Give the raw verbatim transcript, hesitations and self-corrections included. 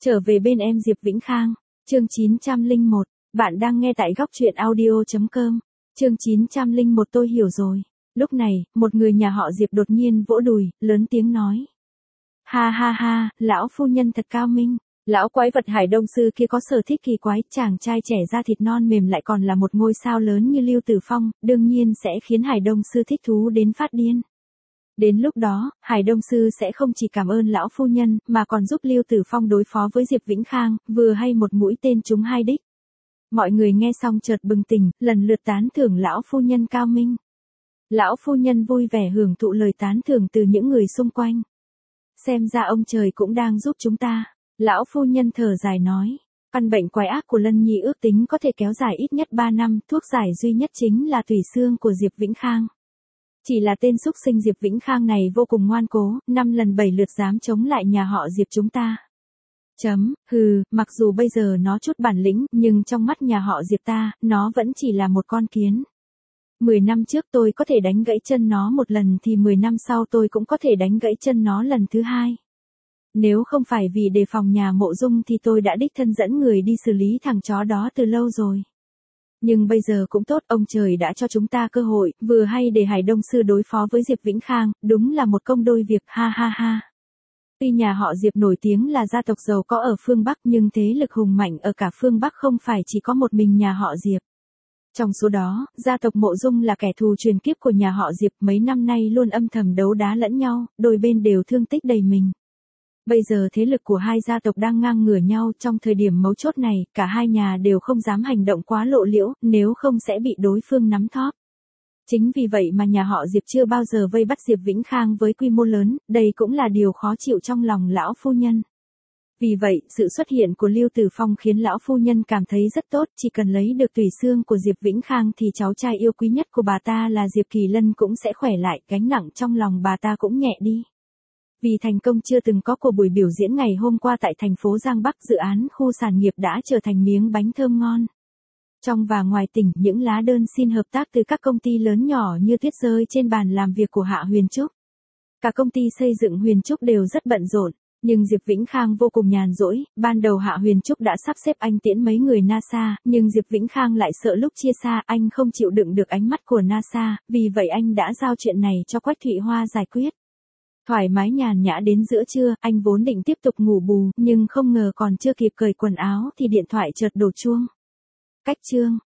Trở về bên em Diệp Vĩnh Khang, chương chín trăm lẻ một, bạn đang nghe tại góc truyện audio chấm com, chương chín trăm lẻ một tôi hiểu rồi. Lúc này, một người nhà họ Diệp đột nhiên vỗ đùi, lớn tiếng nói. Ha ha ha, lão phu nhân thật cao minh, lão quái vật Hải Đông Sư kia có sở thích kỳ quái, chàng trai trẻ da thịt non mềm lại còn là một ngôi sao lớn như Lưu Tử Phong, đương nhiên sẽ khiến Hải Đông Sư thích thú đến phát điên. Đến lúc đó, Hải Đông Sư sẽ không chỉ cảm ơn lão phu nhân, mà còn giúp Lưu Tử Phong đối phó với Diệp Vĩnh Khang, vừa hay một mũi tên trúng hai đích. Mọi người nghe xong chợt bừng tỉnh, lần lượt tán thưởng lão phu nhân cao minh. Lão phu nhân vui vẻ hưởng thụ lời tán thưởng từ những người xung quanh. Xem ra ông trời cũng đang giúp chúng ta. Lão phu nhân thở dài nói. Căn bệnh quái ác của Lân Nhi ước tính có thể kéo dài ít nhất ba năm, thuốc giải duy nhất chính là tủy xương của Diệp Vĩnh Khang. Chỉ là tên xúc sinh Diệp Vĩnh Khang này vô cùng ngoan cố, năm lần bảy lượt dám chống lại nhà họ Diệp chúng ta. Chấm, hừ, mặc dù bây giờ nó chút bản lĩnh, nhưng trong mắt nhà họ Diệp ta, nó vẫn chỉ là một con kiến. Mười năm trước tôi có thể đánh gãy chân nó một lần thì mười năm sau tôi cũng có thể đánh gãy chân nó lần thứ hai. Nếu không phải vì đề phòng nhà Mộ Dung thì tôi đã đích thân dẫn người đi xử lý thằng chó đó từ lâu rồi. Nhưng bây giờ cũng tốt, ông trời đã cho chúng ta cơ hội, vừa hay để Hải Đông Sư đối phó với Diệp Vĩnh Khang, đúng là một công đôi việc, ha ha ha. Tuy nhà họ Diệp nổi tiếng là gia tộc giàu có ở phương Bắc nhưng thế lực hùng mạnh ở cả phương Bắc không phải chỉ có một mình nhà họ Diệp. Trong số đó, gia tộc Mộ Dung là kẻ thù truyền kiếp của nhà họ Diệp, mấy năm nay luôn âm thầm đấu đá lẫn nhau, đôi bên đều thương tích đầy mình. Bây giờ thế lực của hai gia tộc đang ngang ngửa nhau, trong thời điểm mấu chốt này, cả hai nhà đều không dám hành động quá lộ liễu, nếu không sẽ bị đối phương nắm thóp. Chính vì vậy mà nhà họ Diệp chưa bao giờ vây bắt Diệp Vĩnh Khang với quy mô lớn, đây cũng là điều khó chịu trong lòng lão phu nhân. Vì vậy, sự xuất hiện của Lưu Tử Phong khiến lão phu nhân cảm thấy rất tốt, chỉ cần lấy được tủy xương của Diệp Vĩnh Khang thì cháu trai yêu quý nhất của bà ta là Diệp Kỳ Lân cũng sẽ khỏe lại, gánh nặng trong lòng bà ta cũng nhẹ đi. Vì thành công chưa từng có của buổi biểu diễn ngày hôm qua tại thành phố Giang Bắc, dự án khu sản nghiệp đã trở thành miếng bánh thơm ngon. Trong và ngoài tỉnh, những lá đơn xin hợp tác từ các công ty lớn nhỏ như tuyết rơi trên bàn làm việc của Hạ Huyền Trúc. Cả công ty xây dựng Huyền Trúc đều rất bận rộn, nhưng Diệp Vĩnh Khang vô cùng nhàn rỗi. Ban đầu Hạ Huyền Trúc đã sắp xếp anh tiễn mấy người NASA, nhưng Diệp Vĩnh Khang lại sợ lúc chia xa, anh không chịu đựng được ánh mắt của NASA, vì vậy anh đã giao chuyện này cho Quách Thụy Hoa giải quyết. Thoải mái nhàn nhã đến giữa trưa, anh vốn định tiếp tục ngủ bù, nhưng không ngờ còn chưa kịp cởi quần áo thì điện thoại chợt đổ chuông. Cách chương,